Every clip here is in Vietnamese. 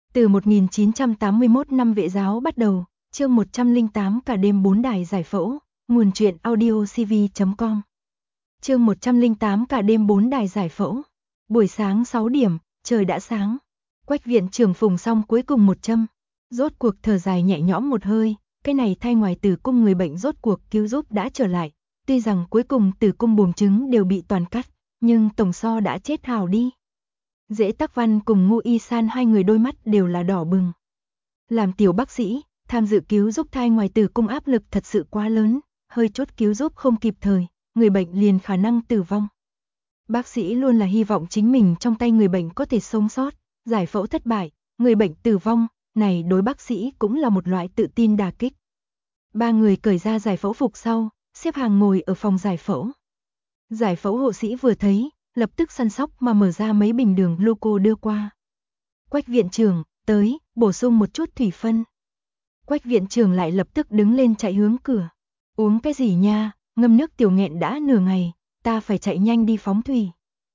Từ 1981 năm vệ giáo bắt đầu, chương 108 cả đêm 4 đài giải phẫu, nguồn truyện audiocv.com. Chương 108 cả đêm 4 đài giải phẫu. Buổi sáng 6 điểm, trời đã sáng. Quách viện trưởng phùng xong cuối cùng một châm. Rốt cuộc thở dài nhẹ nhõm một hơi, cái này thay ngoài tử cung người bệnh rốt cuộc cứu giúp đã trở lại. Tuy rằng cuối cùng tử cung buồng trứng đều bị toàn cắt, nhưng tổng so đã chết hào đi. Dễ Tắc Văn cùng Ngô Y San hai người đôi mắt đều là đỏ bừng. Làm tiểu bác sĩ, tham dự cứu giúp thai ngoài tử cung áp lực thật sự quá lớn, hơi chút cứu giúp không kịp thời, người bệnh liền khả năng tử vong. Bác sĩ luôn là hy vọng chính mình trong tay người bệnh có thể sống sót, giải phẫu thất bại, người bệnh tử vong, này đối bác sĩ cũng là một loại tự tin đả kích. Ba người cởi ra giải phẫu phục sau, xếp hàng ngồi ở phòng giải phẫu. Giải phẫu hộ sĩ vừa thấy, lập tức săn sóc mà mở ra mấy bình đường gluco đưa qua. Quách viện trưởng, tới, bổ sung một chút thủy phân. Quách viện trưởng lại lập tức đứng lên chạy hướng cửa. Uống cái gì nha, ngâm nước tiểu nghẹn đã nửa ngày, ta phải chạy nhanh đi phóng thủy.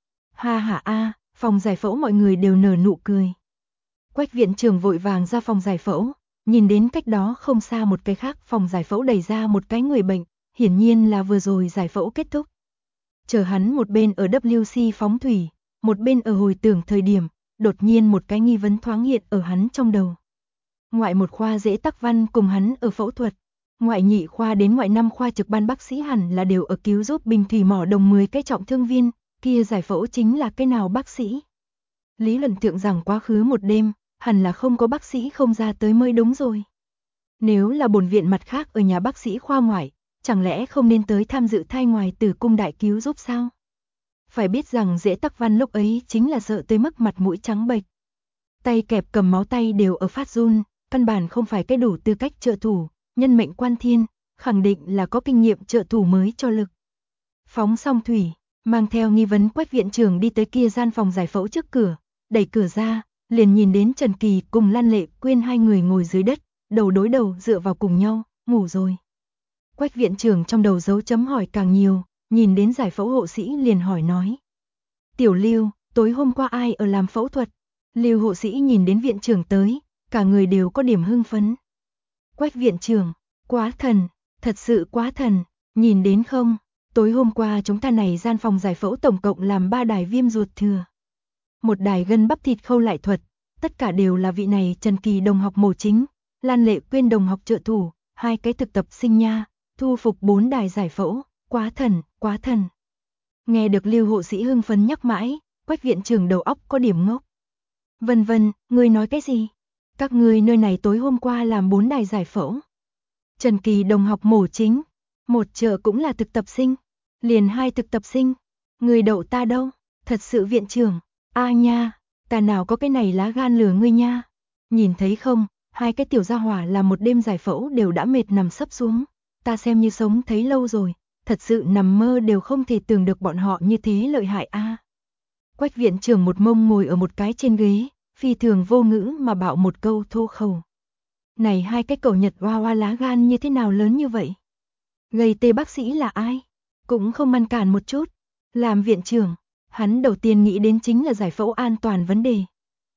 Ha ha a, phòng giải phẫu mọi người đều nở nụ cười. Quách viện trưởng vội vàng ra phòng giải phẫu, nhìn đến cách đó không xa một cái khác phòng giải phẫu đẩy ra một cái người bệnh, hiển nhiên là vừa rồi giải phẫu kết thúc. Chờ hắn một bên ở WC phóng thủy, một bên ở hồi tưởng thời điểm, đột nhiên một cái nghi vấn thoáng hiện ở hắn trong đầu. Ngoại một khoa Dễ Tắc Văn cùng hắn ở phẫu thuật, ngoại nhị khoa đến ngoại 5 khoa trực ban bác sĩ hẳn là đều ở cứu giúp Bình Thủy Mỏ Đồng 10 cái trọng thương viên, kia giải phẫu chính là cái nào bác sĩ. Lý luận tưởng rằng quá khứ một đêm, hẳn là không có bác sĩ không ra tới mới đúng rồi. Nếu là bổn viện mặt khác ở nhà bác sĩ khoa ngoại, chẳng lẽ không nên tới tham dự thai ngoài tử cung đại cứu giúp sao? Phải biết rằng Dễ Tắc Văn lúc ấy chính là sợ tới mức mặt mũi trắng bệch. Tay kẹp cầm máu tay đều ở phát run, căn bản không phải cái đủ tư cách trợ thủ, nhân mệnh quan thiên, khẳng định là có kinh nghiệm trợ thủ mới cho lực. Phóng xong thủy, mang theo nghi vấn Quách viện trưởng đi tới kia gian phòng giải phẫu trước cửa, đẩy cửa ra, liền nhìn đến Trần Kỳ cùng Lan Lệ Quyên hai người ngồi dưới đất, đầu đối đầu dựa vào cùng nhau, ngủ rồi. Quách viện trưởng trong đầu dấu chấm hỏi càng nhiều, nhìn đến giải phẫu hộ sĩ liền hỏi nói. Tiểu Lưu, tối hôm qua ai ở làm phẫu thuật? Lưu hộ sĩ nhìn đến viện trưởng tới, cả người đều có điểm hưng phấn. Quách viện trưởng, quá thần, thật sự quá thần, nhìn đến không? Tối hôm qua chúng ta này gian phòng giải phẫu tổng cộng làm 3 đài viêm ruột thừa. Một đài gân bắp thịt khâu lại thuật, tất cả đều là vị này Trần Kỳ đồng học mổ chính, Lan Lệ Quyên đồng học trợ thủ, 2 cái thực tập sinh nha. Thu phục 4 đài giải phẫu, quá thần, quá thần. Nghe được Lưu hộ sĩ hưng phấn nhắc mãi, Quách viện trưởng đầu óc có điểm ngốc. Vân vân, ngươi nói cái gì? Các ngươi nơi này tối hôm qua làm 4 đài giải phẫu. Trần Kỳ đồng học mổ chính, một trợ cũng là thực tập sinh, liền 2 thực tập sinh. Người đậu ta đâu? Thật sự viện trưởng, a nha, ta nào có cái này lá gan lừa ngươi nha. Nhìn thấy không, 2 cái tiểu gia hỏa làm một đêm giải phẫu đều đã mệt nằm sấp xuống. Ta xem như sống thấy lâu rồi, thật sự nằm mơ đều không thể tưởng được bọn họ như thế lợi hại a. Quách viện trưởng một mông ngồi ở một cái trên ghế, phi thường vô ngữ mà bảo một câu thô khẩu. Này 2 cái cẩu Nhật hoa hoa lá gan như thế nào lớn như vậy? Gây tê bác sĩ là ai? Cũng không ngăn cản một chút. Làm viện trưởng, hắn đầu tiên nghĩ đến chính là giải phẫu an toàn vấn đề.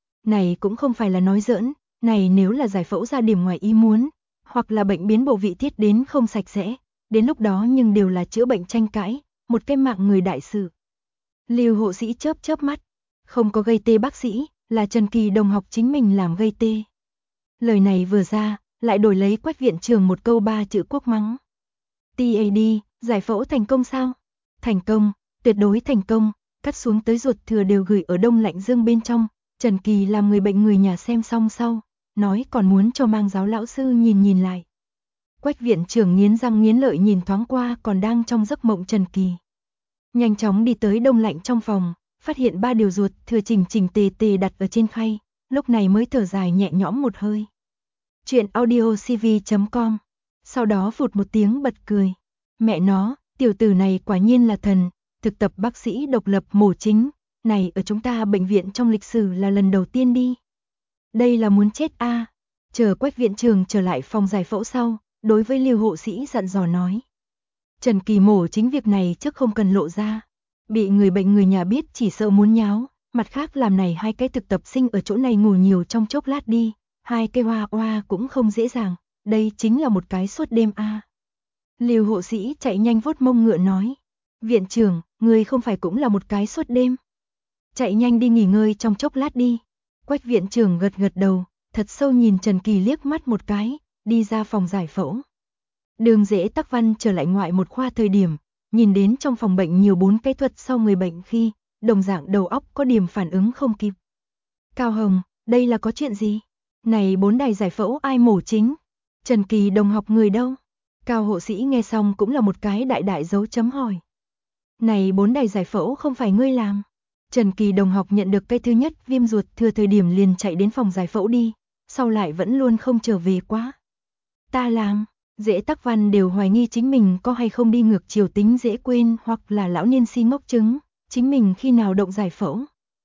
Này cũng không phải là nói giỡn, này nếu là giải phẫu ra điểm ngoài ý muốn, hoặc là bệnh biến bộ vị tiết đến không sạch sẽ, đến lúc đó nhưng đều là chữa bệnh tranh cãi, một cái mạng người đại sự. Lưu hộ sĩ chớp chớp mắt, không có gây tê bác sĩ, là Trần Kỳ đồng học chính mình làm gây tê. Lời này vừa ra, lại đổi lấy Quách viện trưởng một câu 3 chữ quốc mắng. TAD, giải phẫu thành công sao? Thành công, tuyệt đối thành công, cắt xuống tới ruột thừa đều gửi ở đông lạnh dương bên trong. Trần Kỳ làm người bệnh người nhà xem xong sau, nói còn muốn cho mang giáo lão sư nhìn lại. Quách viện trưởng nghiến răng nghiến lợi nhìn thoáng qua còn đang trong giấc mộng Trần Kỳ. Nhanh chóng đi tới đông lạnh trong phòng, phát hiện 3 điều ruột thừa chỉnh tề tề đặt ở trên khay, lúc này mới thở dài nhẹ nhõm một hơi. Chuyện audiocv.com. Sau đó phụt một tiếng bật cười. Mẹ nó, tiểu tử này quả nhiên là thần, thực tập bác sĩ độc lập mổ chính, này ở chúng ta bệnh viện trong lịch sử là lần đầu tiên đi. Đây là muốn chết a. Chờ Quách viện trưởng trở lại phòng giải phẫu sau, đối với Lưu hộ sĩ dặn dò nói. Trần Kỳ mổ chính việc này trước không cần lộ ra, bị người bệnh người nhà biết chỉ sợ muốn nháo, Mặt khác làm này hai cái thực tập sinh ở chỗ này ngủ nhiều trong chốc lát đi, hai cái hoa hoa cũng không dễ dàng, đây chính là một cái suốt đêm a. Lưu hộ sĩ chạy nhanh vuốt mông ngựa nói, viện trưởng, người không phải cũng là một cái suốt đêm. Chạy nhanh đi nghỉ ngơi trong chốc lát đi. Quách viện trưởng gật gật đầu, thật sâu nhìn Trần Kỳ liếc mắt một cái, đi ra phòng giải phẫu. Đường Dễ Tắc Văn trở lại ngoại một khoa thời điểm, nhìn đến trong phòng bệnh nhiều 4 cái thuật sau người bệnh khi, đồng dạng đầu óc có điểm phản ứng không kịp. Cao Hồng, đây là có chuyện gì? Này 4 đài giải phẫu ai mổ chính? Trần Kỳ đồng học người đâu? Cao hộ sĩ nghe xong cũng là một cái đại đại dấu chấm hỏi. Này 4 đài giải phẫu không phải ngươi làm? Trần Kỳ đồng học nhận được cái thứ nhất viêm ruột thừa thời điểm liền chạy đến phòng giải phẫu đi, sau lại vẫn luôn không trở về quá. Ta làm, Dễ Tắc Văn đều hoài nghi chính mình có hay không đi ngược chiều tính dễ quên hoặc là lão niên si ngốc chứng, chính mình khi nào động giải phẫu.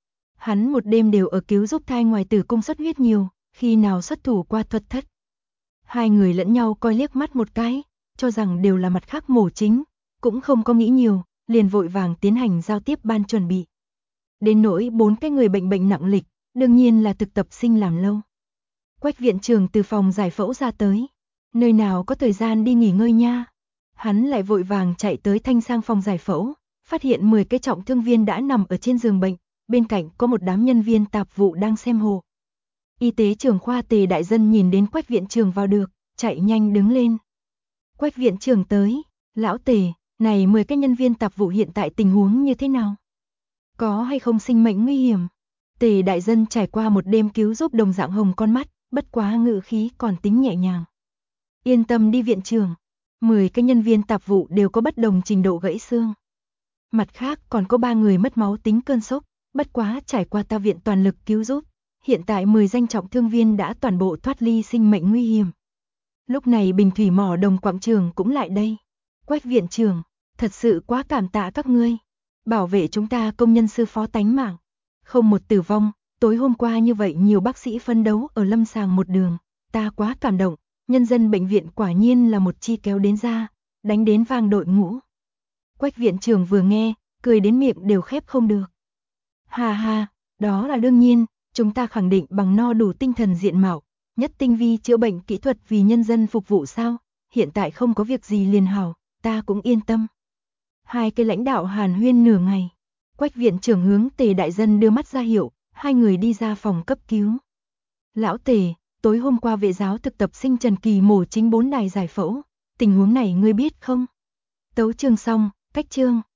Hắn một đêm đều ở cứu giúp thai ngoài tử cung xuất huyết nhiều, khi nào xuất thủ qua thuật thất. Hai người lẫn nhau coi liếc mắt một cái, cho rằng đều là mặt khác mổ chính, cũng không có nghĩ nhiều, liền vội vàng tiến hành giao tiếp ban chuẩn bị. Đến nỗi 4 cái người bệnh nặng lịch, đương nhiên là thực tập sinh làm lâu. Quách viện trưởng từ phòng giải phẫu ra tới, nơi nào có thời gian đi nghỉ ngơi nha. Hắn lại vội vàng chạy tới thanh sang phòng giải phẫu, phát hiện 10 cái trọng thương viên đã nằm ở trên giường bệnh, bên cạnh có một đám nhân viên tạp vụ đang xem hồ. Y tế trưởng khoa Tề Đại Dân nhìn đến Quách viện trưởng vào được, chạy nhanh đứng lên. Quách viện trưởng tới, lão Tề, này 10 cái nhân viên tạp vụ hiện tại tình huống như thế nào? Có hay không sinh mệnh nguy hiểm? Tề Đại Dân trải qua một đêm cứu giúp đồng dạng hồng con mắt, bất quá ngữ khí còn tính nhẹ nhàng. Yên tâm đi viện trưởng, 10 cái nhân viên tạp vụ đều có bất đồng trình độ gãy xương. Mặt khác còn có 3 người mất máu tính cơn sốc, bất quá trải qua ta viện toàn lực cứu giúp, hiện tại 10 danh trọng thương viên đã toàn bộ thoát ly sinh mệnh nguy hiểm. Lúc này Bình Thủy Mỏ Đồng quảng trường cũng lại đây. Quách viện trưởng, thật sự quá cảm tạ các ngươi, bảo vệ chúng ta công nhân sư phó tánh mạng. Không một tử vong, tối hôm qua như vậy nhiều bác sĩ phân đấu ở lâm sàng một đường, ta quá cảm động, nhân dân bệnh viện quả nhiên là một chi kéo đến ra, đánh đến vang đội ngũ. Quách viện trưởng vừa nghe, cười đến miệng đều khép không được. Ha ha, đó là đương nhiên, chúng ta khẳng định bằng no đủ tinh thần diện mạo, nhất tinh vi chữa bệnh kỹ thuật vì nhân dân phục vụ sao, hiện tại không có việc gì liền hảo, ta cũng yên tâm. Hai cái lãnh đạo hàn huyên nửa ngày, Quách viện trưởng hướng Tề Đại Dân đưa mắt ra hiệu, hai người đi ra phòng cấp cứu. Lão Tề, tối hôm qua vệ giáo thực tập sinh Trần Kỳ mổ chính 4 đài giải phẫu, tình huống này ngươi biết không? Tấu chương xong, cách chương.